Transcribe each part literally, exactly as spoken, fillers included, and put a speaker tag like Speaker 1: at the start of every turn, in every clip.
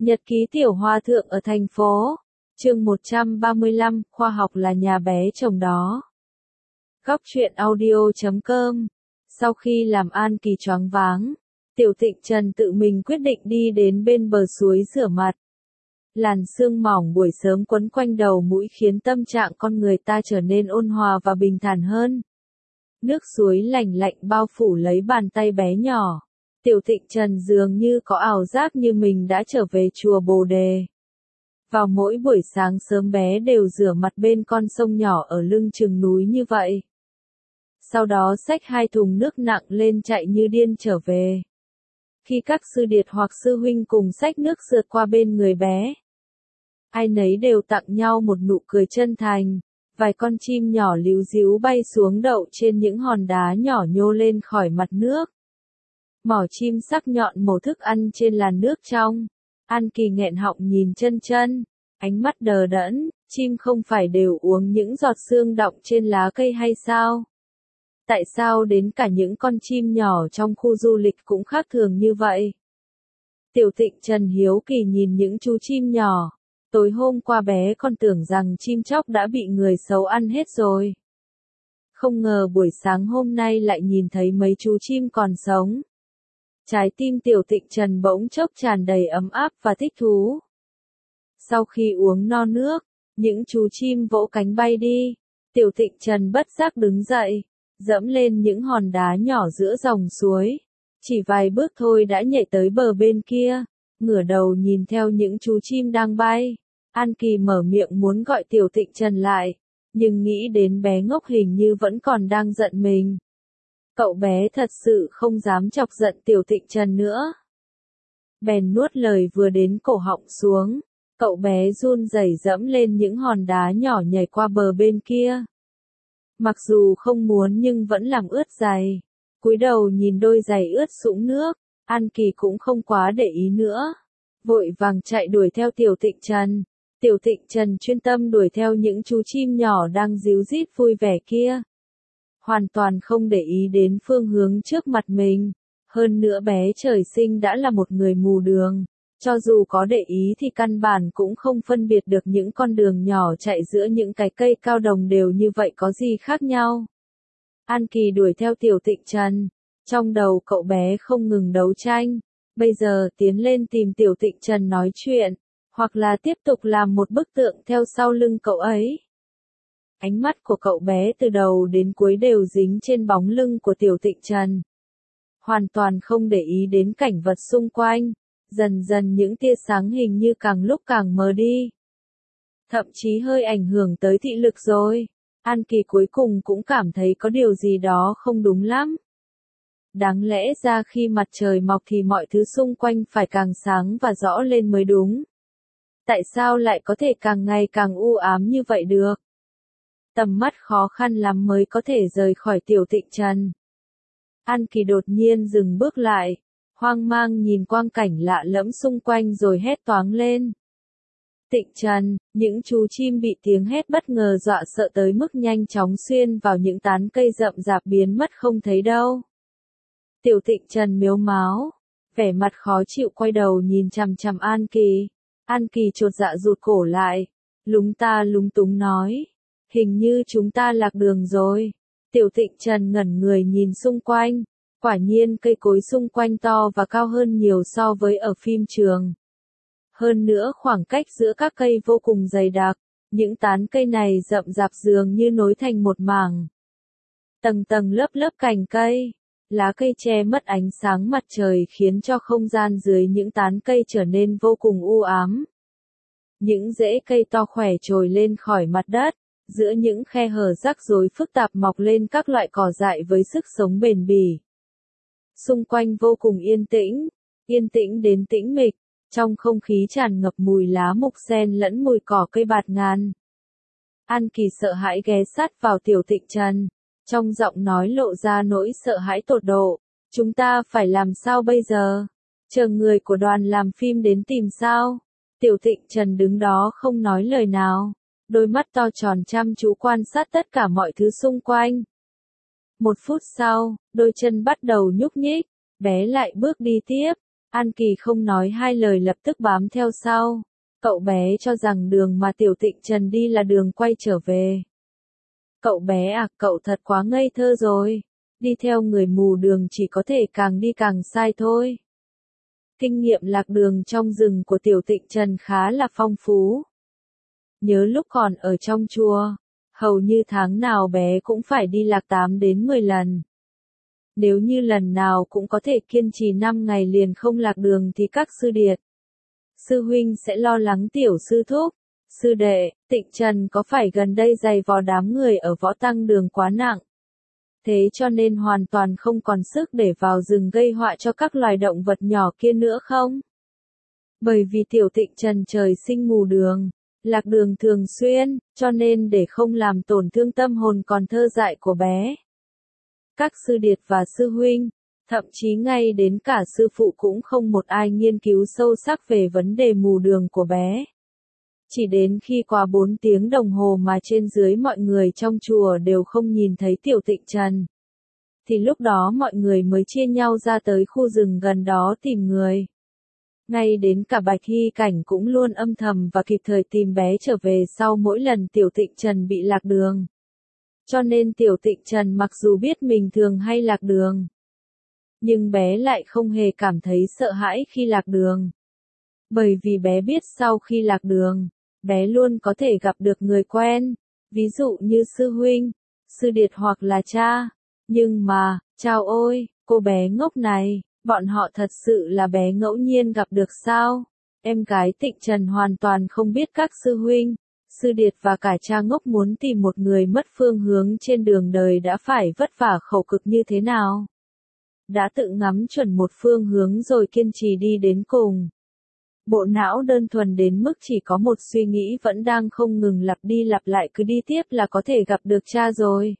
Speaker 1: Nhật ký tiểu hòa thượng ở thành phố. Chương một trăm ba mươi lăm, khoa học là nhà bé chồng đó. Góc truyện audio chấm com. Sau khi làm An Kỳ choáng váng, Tiểu Tịnh Trần tự mình quyết định đi đến bên bờ suối rửa mặt. Làn sương mỏng buổi sớm quấn quanh đầu mũi khiến tâm trạng con người ta trở nên ôn hòa và bình thản hơn. Nước suối lành lạnh bao phủ lấy bàn tay bé nhỏ. Tiểu Tịnh Trần dường như có ảo giác như mình đã trở về chùa Bồ Đề. Vào mỗi buổi sáng sớm bé đều rửa mặt bên con sông nhỏ ở lưng chừng núi như vậy. Sau đó xách hai thùng nước nặng lên chạy như điên trở về. Khi các sư điệt hoặc sư huynh cùng xách nước sượt qua bên người bé, ai nấy đều tặng nhau một nụ cười chân thành. Vài con chim nhỏ líu ríu bay xuống đậu trên những hòn đá nhỏ nhô lên khỏi mặt nước. Mỏ chim sắc nhọn mổ thức ăn trên làn nước trong. An Kỳ nghẹn họng nhìn chân chân, ánh mắt đờ đẫn, chim không phải đều uống những giọt sương đọng trên lá cây hay sao? Tại sao đến cả những con chim nhỏ trong khu du lịch cũng khác thường như vậy? Tiểu Tịnh Trần hiếu kỳ nhìn những chú chim nhỏ. Tối hôm qua bé còn tưởng rằng chim chóc đã bị người xấu ăn hết rồi. Không ngờ buổi sáng hôm nay lại nhìn thấy mấy chú chim còn sống. Trái tim Tiểu Tịnh Trần bỗng chốc tràn đầy ấm áp và thích thú. Sau khi uống no nước, những chú chim vỗ cánh bay đi. Tiểu Tịnh Trần bất giác đứng dậy, dẫm lên những hòn đá nhỏ giữa dòng suối. Chỉ vài bước thôi đã nhảy tới bờ bên kia, ngửa đầu nhìn theo những chú chim đang bay. An Kỳ mở miệng muốn gọi Tiểu Tịnh Trần lại, nhưng nghĩ đến bé ngốc hình như vẫn còn đang giận mình. Cậu bé thật sự không dám chọc giận Tiểu Tịnh Trần nữa. Bèn nuốt lời vừa đến cổ họng xuống, cậu bé run rẩy dẫm lên những hòn đá nhỏ nhảy qua bờ bên kia. Mặc dù không muốn nhưng vẫn làm ướt giày. Cúi đầu nhìn đôi giày ướt sũng nước, An Kỳ cũng không quá để ý nữa. Vội vàng chạy đuổi theo Tiểu Tịnh Trần. Tiểu Tịnh Trần chuyên tâm đuổi theo những chú chim nhỏ đang ríu rít vui vẻ kia. Hoàn toàn không để ý đến phương hướng trước mặt mình. Hơn nữa bé trời sinh đã là một người mù đường. Cho dù có để ý thì căn bản cũng không phân biệt được những con đường nhỏ chạy giữa những cái cây cao đồng đều như vậy có gì khác nhau. An Kỳ đuổi theo Tiểu Tịnh Trần. Trong đầu cậu bé không ngừng đấu tranh. Bây giờ tiến lên tìm Tiểu Tịnh Trần nói chuyện. Hoặc là tiếp tục làm một bức tượng theo sau lưng cậu ấy. Ánh mắt của cậu bé từ đầu đến cuối đều dính trên bóng lưng của Tiểu Tịnh Trần. Hoàn toàn không để ý đến cảnh vật xung quanh. Dần dần những tia sáng hình như càng lúc càng mờ đi. Thậm chí hơi ảnh hưởng tới thị lực rồi. An Kỳ cuối cùng cũng cảm thấy có điều gì đó không đúng lắm. Đáng lẽ ra khi mặt trời mọc thì mọi thứ xung quanh phải càng sáng và rõ lên mới đúng. Tại sao lại có thể càng ngày càng u ám như vậy được? Tầm mắt khó khăn lắm mới có thể rời khỏi Tiểu Tịnh Trần. An Kỳ đột nhiên dừng bước lại, hoang mang nhìn quang cảnh lạ lẫm xung quanh rồi hét toáng lên. Tịnh Trần, những chú chim bị tiếng hét bất ngờ dọa sợ tới mức nhanh chóng xuyên vào những tán cây rậm rạp biến mất không thấy đâu. Tiểu Tịnh Trần mếu máo, vẻ mặt khó chịu quay đầu nhìn chằm chằm An Kỳ. An Kỳ chột dạ rụt cổ lại, lúng ta lúng túng nói, hình như chúng ta lạc đường rồi. Tiểu Tịnh Trần ngẩn người nhìn xung quanh, quả nhiên cây cối xung quanh to và cao hơn nhiều so với ở phim trường. Hơn nữa khoảng cách giữa các cây vô cùng dày đặc, những tán cây này rậm rạp dường như nối thành một mảng. Tầng tầng lớp lớp cành cây, lá cây che mất ánh sáng mặt trời khiến cho không gian dưới những tán cây trở nên vô cùng u ám. Những rễ cây to khỏe trồi lên khỏi mặt đất, giữa những khe hở rắc rối phức tạp mọc lên các loại cỏ dại với sức sống bền bỉ. Xung quanh vô cùng yên tĩnh, yên tĩnh đến tĩnh mịch, trong không khí tràn ngập mùi lá mục sen lẫn mùi cỏ cây bạt ngàn. An Kỳ sợ hãi ghé sát vào Tiểu Tịnh Trần, trong giọng nói lộ ra nỗi sợ hãi tột độ. Chúng ta phải làm sao bây giờ? Chờ người của đoàn làm phim đến tìm sao? Tiểu Tịnh Trần đứng đó không nói lời nào, đôi mắt to tròn chăm chú quan sát tất cả mọi thứ xung quanh. Một phút sau, đôi chân bắt đầu nhúc nhích, bé lại bước đi tiếp, An Kỳ không nói hai lời lập tức bám theo sau. Cậu bé cho rằng đường mà Tiểu Tịnh Trần đi là đường quay trở về. Cậu bé à, cậu thật quá ngây thơ rồi. Đi theo người mù đường chỉ có thể càng đi càng sai thôi. Kinh nghiệm lạc đường trong rừng của Tiểu Tịnh Trần khá là phong phú. Nhớ lúc còn ở trong chùa, hầu như tháng nào bé cũng phải đi lạc tám đến mười lần. Nếu như lần nào cũng có thể kiên trì năm ngày liền không lạc đường thì các sư điệt, sư huynh sẽ lo lắng tiểu sư thúc, sư đệ, Tịnh Trần có phải gần đây giày vò đám người ở võ tăng đường quá nặng. Thế cho nên hoàn toàn không còn sức để vào rừng gây họa cho các loài động vật nhỏ kia nữa không? Bởi vì Tiểu Tịnh Trần trời sinh mù đường, lạc đường thường xuyên, cho nên để không làm tổn thương tâm hồn còn thơ dại của bé. Các sư điệt và sư huynh, thậm chí ngay đến cả sư phụ cũng không một ai nghiên cứu sâu sắc về vấn đề mù đường của bé. Chỉ đến khi qua bốn tiếng đồng hồ mà trên dưới mọi người trong chùa đều không nhìn thấy Tiểu Tịnh Trần, thì lúc đó mọi người mới chia nhau ra tới khu rừng gần đó tìm người. Ngay đến cả Bạch Hy Cảnh cũng luôn âm thầm và kịp thời tìm bé trở về sau mỗi lần Tiểu Tịnh Trần bị lạc đường. Cho nên Tiểu Tịnh Trần mặc dù biết mình thường hay lạc đường, nhưng bé lại không hề cảm thấy sợ hãi khi lạc đường. Bởi vì bé biết sau khi lạc đường, bé luôn có thể gặp được người quen, ví dụ như sư huynh, sư điệt hoặc là cha. Nhưng mà, chao ôi, cô bé ngốc này, bọn họ thật sự là bé ngẫu nhiên gặp được sao? Em gái Tịnh Trần hoàn toàn không biết các sư huynh, sư điệt và cả cha ngốc muốn tìm một người mất phương hướng trên đường đời đã phải vất vả khổ cực như thế nào. Đã tự ngắm chuẩn một phương hướng rồi kiên trì đi đến cùng. Bộ não đơn thuần đến mức chỉ có một suy nghĩ vẫn đang không ngừng lặp đi lặp lại cứ đi tiếp là có thể gặp được cha rồi.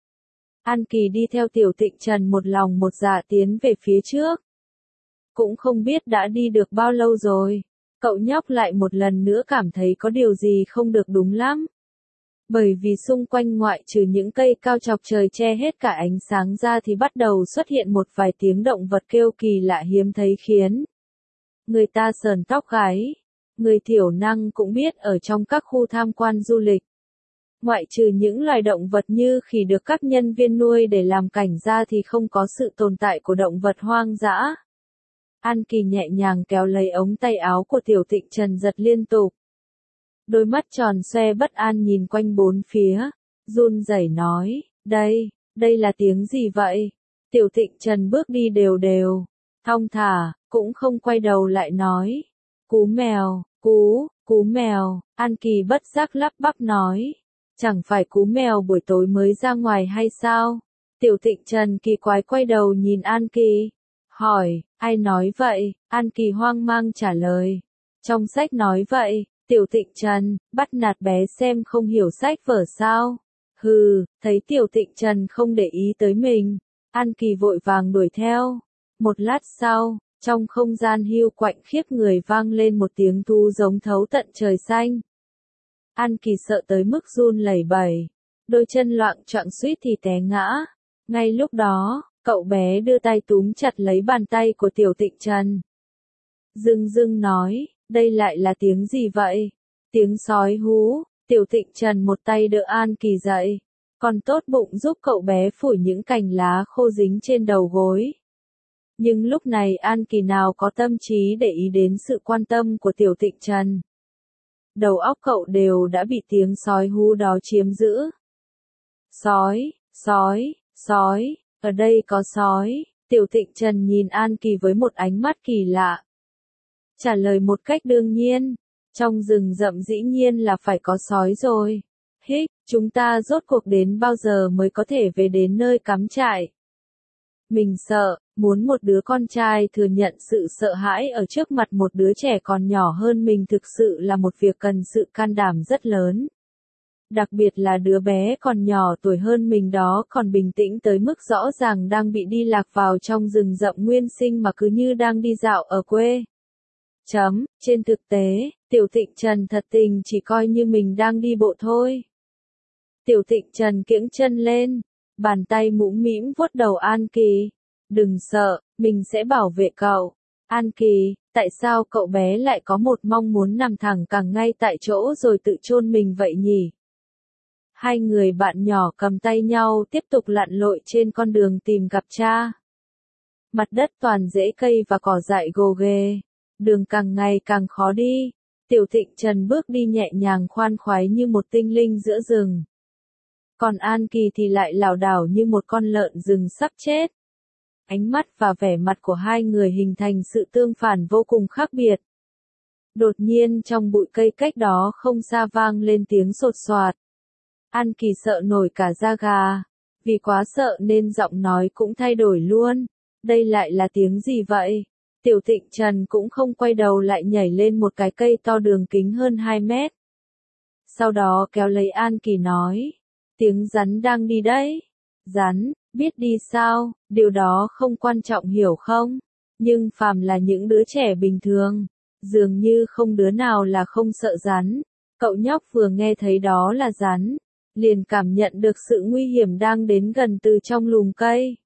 Speaker 1: An Kỳ đi theo Tiểu Tịnh Trần một lòng một dạ tiến về phía trước. Cũng không biết đã đi được bao lâu rồi, cậu nhóc lại một lần nữa cảm thấy có điều gì không được đúng lắm. Bởi vì xung quanh ngoại trừ những cây cao chọc trời che hết cả ánh sáng ra thì bắt đầu xuất hiện một vài tiếng động vật kêu kỳ lạ hiếm thấy khiến người ta sờn tóc gáy. Người thiểu năng cũng biết ở trong các khu tham quan du lịch, ngoại trừ những loài động vật như khỉ được các nhân viên nuôi để làm cảnh ra thì không có sự tồn tại của động vật hoang dã. An Kỳ nhẹ nhàng kéo lấy ống tay áo của Tiểu Tịnh Trần giật liên tục. Đôi mắt tròn xoe bất an nhìn quanh bốn phía, run rẩy nói, đây, đây là tiếng gì vậy? Tiểu Tịnh Trần bước đi đều đều, thong thả, cũng không quay đầu lại nói, cú mèo, cú, cú mèo. An Kỳ bất giác lắp bắp nói, chẳng phải cú mèo buổi tối mới ra ngoài hay sao? Tiểu Tịnh Trần kỳ quái quay đầu nhìn An Kỳ, hỏi, ai nói vậy? An Kỳ hoang mang trả lời, trong sách nói vậy. Tiểu Tịnh Trần, bắt nạt bé xem không hiểu sách vở sao? Hừ, thấy Tiểu Tịnh Trần không để ý tới mình, An Kỳ vội vàng đuổi theo. Một lát sau, trong không gian hiu quạnh khiếp người vang lên một tiếng thu giống thấu tận trời xanh. An Kỳ sợ tới mức run lẩy bẩy, đôi chân loạng choạng suýt thì té ngã. Ngay lúc đó, cậu bé đưa tay túm chặt lấy bàn tay của Tiểu Tịnh Trần. Dưng dưng nói, đây lại là tiếng gì vậy? Tiếng sói hú. Tiểu Tịnh Trần một tay đỡ An Kỳ dậy, còn tốt bụng giúp cậu bé phủi những cành lá khô dính trên đầu gối. Nhưng lúc này An Kỳ nào có tâm trí để ý đến sự quan tâm của Tiểu Tịnh Trần. Đầu óc cậu đều đã bị tiếng sói hú đó chiếm giữ. Sói, sói, sói, ở đây có sói. Tiểu Tịnh Trần nhìn An Kỳ với một ánh mắt kỳ lạ. Trả lời một cách đương nhiên, trong rừng rậm dĩ nhiên là phải có sói rồi. Hích, chúng ta rốt cuộc đến bao giờ mới có thể về đến nơi cắm trại? Mình sợ, muốn một đứa con trai thừa nhận sự sợ hãi ở trước mặt một đứa trẻ còn nhỏ hơn mình thực sự là một việc cần sự can đảm rất lớn. Đặc biệt là đứa bé còn nhỏ tuổi hơn mình đó còn bình tĩnh tới mức rõ ràng đang bị đi lạc vào trong rừng rậm nguyên sinh mà cứ như đang đi dạo ở quê. Chấm, trên thực tế, Tiểu Tịnh Trần thật tình chỉ coi như mình đang đi bộ thôi. Tiểu Tịnh Trần kiễng chân lên, bàn tay mũm mĩm vuốt đầu An Kỳ. Đừng sợ, mình sẽ bảo vệ cậu. An Kỳ, tại sao cậu bé lại có một mong muốn nằm thẳng cẳng ngay tại chỗ rồi tự chôn mình vậy nhỉ? Hai người bạn nhỏ cầm tay nhau tiếp tục lặn lội trên con đường tìm gặp cha. Mặt đất toàn rễ cây và cỏ dại gồ ghề, đường càng ngày càng khó đi. Tiểu Thịnh Trần bước đi nhẹ nhàng khoan khoái như một tinh linh giữa rừng. Còn An Kỳ thì lại lảo đảo như một con lợn rừng sắp chết. Ánh mắt và vẻ mặt của hai người hình thành sự tương phản vô cùng khác biệt. Đột nhiên trong bụi cây cách đó không xa vang lên tiếng sột soạt. An Kỳ sợ nổi cả da gà. Vì quá sợ nên giọng nói cũng thay đổi luôn. Đây lại là tiếng gì vậy? Tiểu Thịnh Trần cũng không quay đầu lại nhảy lên một cái cây to đường kính hơn hai mét. Sau đó kéo lấy An Kỳ nói. Tiếng rắn đang đi đấy. Rắn, biết đi sao, điều đó không quan trọng hiểu không? Nhưng phàm là những đứa trẻ bình thường, dường như không đứa nào là không sợ rắn. Cậu nhóc vừa nghe thấy đó là rắn, liền cảm nhận được sự nguy hiểm đang đến gần từ trong lùm cây.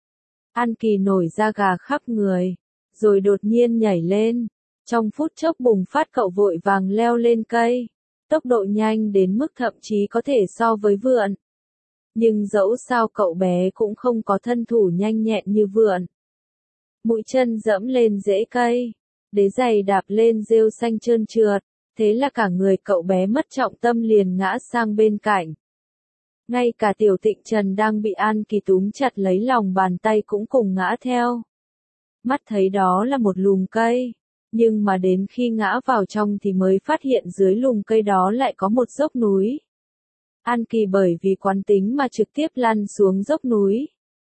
Speaker 1: An Kỳ nổi da gà khắp người, rồi đột nhiên nhảy lên. Trong phút chốc bùng phát cậu vội vàng leo lên cây. Tốc độ nhanh đến mức thậm chí có thể so với vượn. Nhưng dẫu sao cậu bé cũng không có thân thủ nhanh nhẹn như vượn. Mũi chân dẫm lên rễ cây, đế giày đạp lên rêu xanh trơn trượt, thế là cả người cậu bé mất trọng tâm liền ngã sang bên cạnh. Ngay cả Tiểu Thịnh Trần đang bị An Kỳ túm chặt lấy lòng bàn tay cũng cùng ngã theo. Mắt thấy đó là một lùm cây, nhưng mà đến khi ngã vào trong thì mới phát hiện dưới lùm cây đó lại có một dốc núi. An Kỳ bởi vì quán tính mà trực tiếp lăn xuống dốc núi.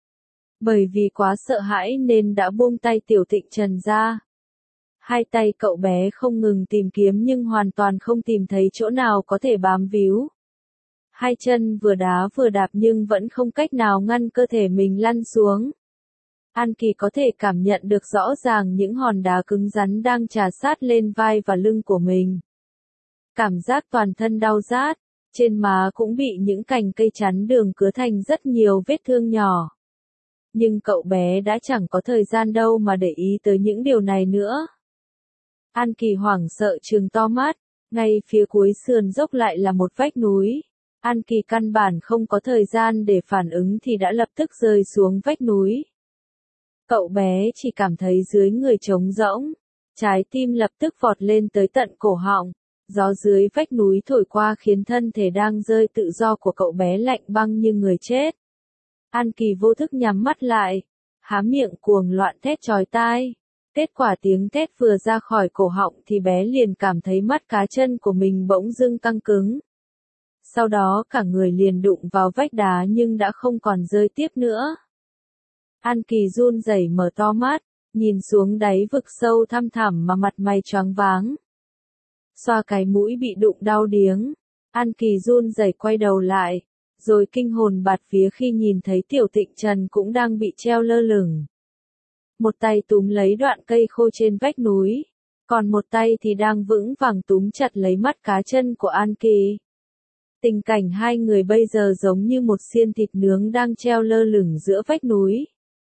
Speaker 1: Bởi vì quá sợ hãi nên đã buông tay Tiểu Thịnh Trần ra. Hai tay cậu bé không ngừng tìm kiếm nhưng hoàn toàn không tìm thấy chỗ nào có thể bám víu. Hai chân vừa đá vừa đạp nhưng vẫn không cách nào ngăn cơ thể mình lăn xuống. An Kỳ có thể cảm nhận được rõ ràng những hòn đá cứng rắn đang trà sát lên vai và lưng của mình. Cảm giác toàn thân đau rát, trên má cũng bị những cành cây chắn đường cứa thành rất nhiều vết thương nhỏ. Nhưng cậu bé đã chẳng có thời gian đâu mà để ý tới những điều này nữa. An Kỳ hoảng sợ trừng to mắt, ngay phía cuối sườn dốc lại là một vách núi. An Kỳ căn bản không có thời gian để phản ứng thì đã lập tức rơi xuống vách núi. Cậu bé chỉ cảm thấy dưới người trống rỗng, trái tim lập tức vọt lên tới tận cổ họng. Gió dưới vách núi thổi qua khiến thân thể đang rơi tự do của cậu bé lạnh băng như người chết. An Kỳ vô thức nhắm mắt lại, há miệng cuồng loạn thét chói tai. Kết quả tiếng thét vừa ra khỏi cổ họng thì bé liền cảm thấy mắt cá chân của mình bỗng dưng căng cứng. Sau đó cả người liền đụng vào vách đá nhưng đã không còn rơi tiếp nữa. An Kỳ run rẩy mở to mắt, nhìn xuống đáy vực sâu thăm thẳm mà mặt mày choáng váng. Xoa cái mũi bị đụng đau điếng, An Kỳ run rẩy quay đầu lại, rồi kinh hồn bạt vía khi nhìn thấy Tiểu Thịnh Trần cũng đang bị treo lơ lửng. Một tay túm lấy đoạn cây khô trên vách núi, còn một tay thì đang vững vàng túm chặt lấy mắt cá chân của An Kỳ. Tình cảnh hai người bây giờ giống như một xiên thịt nướng đang treo lơ lửng giữa vách núi.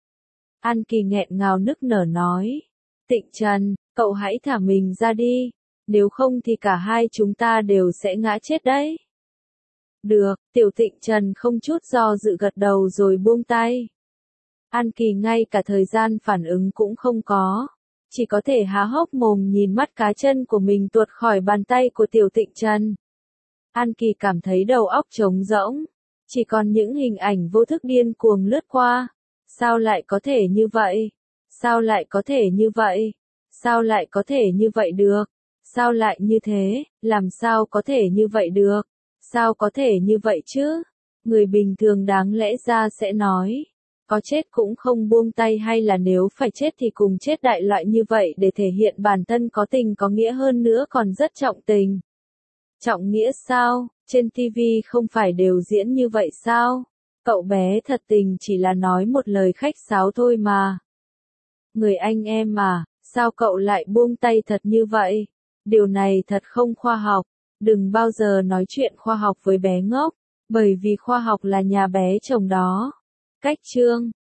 Speaker 1: An Kỳ nghẹn ngào nức nở nói, Thịnh Trần, cậu hãy thả mình ra đi, nếu không thì cả hai chúng ta đều sẽ ngã chết đấy. Được, Tiểu Thịnh Trần không chút do dự gật đầu rồi buông tay. An Kỳ ngay cả thời gian phản ứng cũng không có, chỉ có thể há hốc mồm nhìn mắt cá chân của mình tuột khỏi bàn tay của Tiểu Thịnh Trần. An Kỳ cảm thấy đầu óc trống rỗng, chỉ còn những hình ảnh vô thức điên cuồng lướt qua. Sao lại có thể như vậy? Sao lại có thể như vậy? Sao lại có thể như vậy được? Sao lại như thế? Làm sao có thể như vậy được? Sao có thể như vậy chứ? Người bình thường đáng lẽ ra sẽ nói, có chết cũng không buông tay hay là nếu phải chết thì cùng chết đại loại như vậy để thể hiện bản thân có tình có nghĩa hơn nữa còn rất trọng tình. Trọng nghĩa sao? Trên ti vi không phải đều diễn như vậy sao? Cậu bé thật tình chỉ là nói một lời khách sáo thôi mà. Người anh em mà, sao cậu lại buông tay thật như vậy? Điều này thật không khoa học. Đừng bao giờ nói chuyện khoa học với bé ngốc, bởi vì khoa học là nhà bé chồng đó. Cách chương